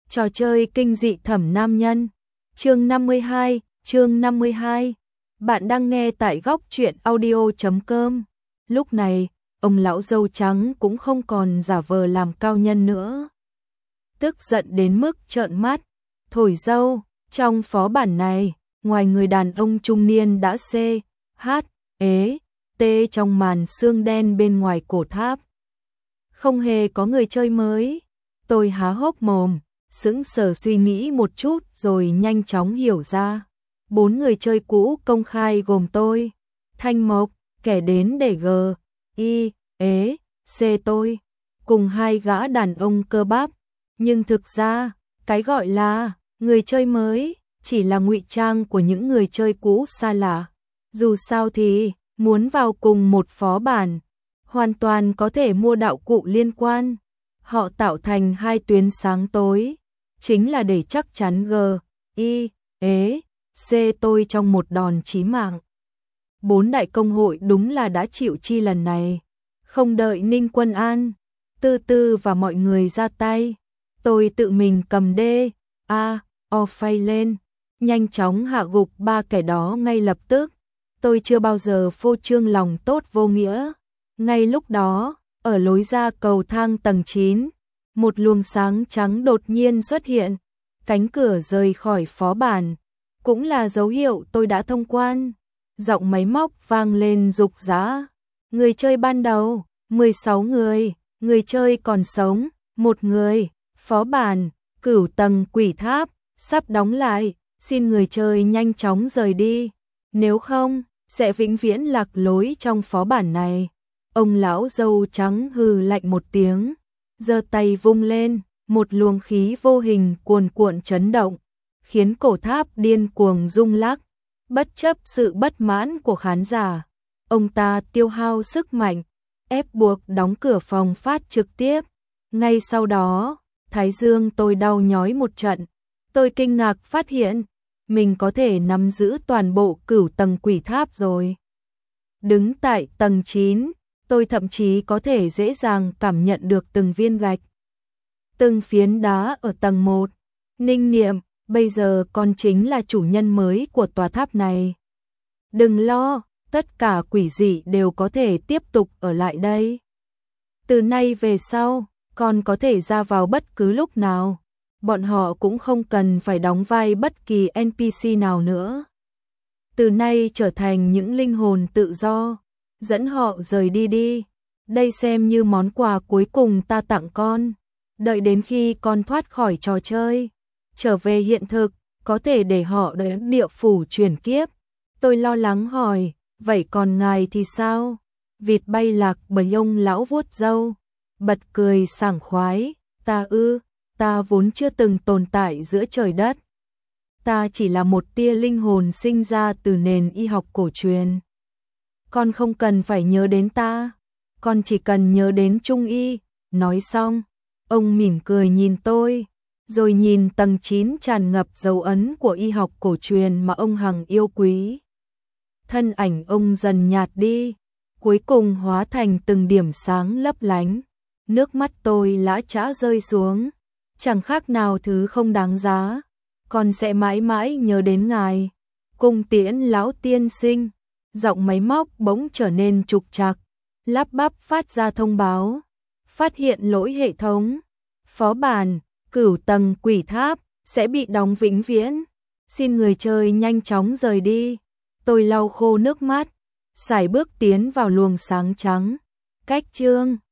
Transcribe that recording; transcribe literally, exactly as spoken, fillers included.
Trò chơi kinh dị thẩm nam nhân. Chương năm mươi hai, chương năm mươi hai. Bạn đang nghe tại góc truyện audio chấm com. Lúc này, ông lão râu trắng cũng không còn giả vờ làm cao nhân nữa. Tức giận đến mức trợn mắt, thổi dâu, trong phó bản này, ngoài người đàn ông trung niên đã xê, hát, ế, tê trong màn xương đen bên ngoài cổ tháp. Không hề có người chơi mới. Tôi há hốc mồm, sững sờ suy nghĩ một chút rồi nhanh chóng hiểu ra. Bốn người chơi cũ công khai gồm tôi, Thanh Mộc, kẻ đến để g, y, ế, c tôi, cùng hai gã đàn ông cơ bắp. Nhưng thực ra, cái gọi là người chơi mới chỉ là ngụy trang của những người chơi cũ xa lạ. Dù sao thì, muốn vào cùng một phó bản, hoàn toàn có thể mua đạo cụ liên quan. Họ tạo thành hai tuyến sáng tối, chính là để chắc chắn G, Y, ế, C tôi trong một đòn chí mạng. Bốn đại công hội đúng là đã chịu chi lần này. Không đợi Ninh Quân An, Tư Tư và mọi người ra tay, tôi tự mình cầm D, A, O phay lên, nhanh chóng hạ gục ba kẻ đó ngay lập tức. Tôi chưa bao giờ phô trương lòng tốt vô nghĩa. Ngay lúc đó, ở lối ra cầu thang tầng chín, một luồng sáng trắng đột nhiên xuất hiện, cánh cửa rời khỏi phó bản, cũng là dấu hiệu tôi đã thông quan. Giọng máy móc vang lên rục rã. Người chơi ban đầu, mười sáu người, người chơi còn sống, một người, phó bản, cửu tầng quỷ tháp, sắp đóng lại, xin người chơi nhanh chóng rời đi, nếu không, sẽ vĩnh viễn lạc lối trong phó bản này. Ông lão râu trắng hừ lạnh một tiếng, giơ tay vung lên, một luồng khí vô hình cuồn cuộn chấn động, khiến cổ tháp điên cuồng rung lắc. Bất chấp sự bất mãn của khán giả, ông ta tiêu hao sức mạnh, ép buộc đóng cửa phòng phát trực tiếp. Ngay sau đó, thái dương tôi đau nhói một trận. Tôi kinh ngạc phát hiện, mình có thể nắm giữ toàn bộ cửu tầng quỷ tháp rồi. Đứng tại tầng chín, tôi thậm chí có thể dễ dàng cảm nhận được từng viên gạch, từng phiến đá ở tầng một. Ninh Niệm, bây giờ con chính là chủ nhân mới của tòa tháp này. Đừng lo, tất cả quỷ dị đều có thể tiếp tục ở lại đây. Từ nay về sau, con có thể ra vào bất cứ lúc nào. Bọn họ cũng không cần phải đóng vai bất kỳ en pê xê nào nữa. Từ nay trở thành những linh hồn tự do. Dẫn họ rời đi đi. Đây xem như món quà cuối cùng ta tặng con. Đợi đến khi con thoát khỏi trò chơi, trở về hiện thực, có thể để họ đến địa phủ chuyển kiếp. Tôi lo lắng hỏi, vậy còn ngài thì sao? Vịt bay lạc bởi ông lão vuốt râu, bật cười sảng khoái. Ta ư, ta vốn chưa từng tồn tại giữa trời đất. Ta chỉ là một tia linh hồn sinh ra từ nền y học cổ truyền. Con không cần phải nhớ đến ta, con chỉ cần nhớ đến Trung Y. Nói xong, ông mỉm cười nhìn tôi, rồi nhìn tầng chín tràn ngập dấu ấn của y học cổ truyền mà ông hằng yêu quý. Thân ảnh ông dần nhạt đi, cuối cùng hóa thành từng điểm sáng lấp lánh. Nước mắt tôi lã chã rơi xuống, chẳng khác nào thứ không đáng giá. Con sẽ mãi mãi nhớ đến ngài. Cung tiễn lão tiên sinh. Giọng máy móc bỗng trở nên trục trặc, lắp bắp phát ra thông báo. Phát hiện lỗi hệ thống. Phó bản, cửu tầng quỷ tháp, sẽ bị đóng vĩnh viễn. Xin người chơi nhanh chóng rời đi. Tôi lau khô nước mắt, sải bước tiến vào luồng sáng trắng. Cách chương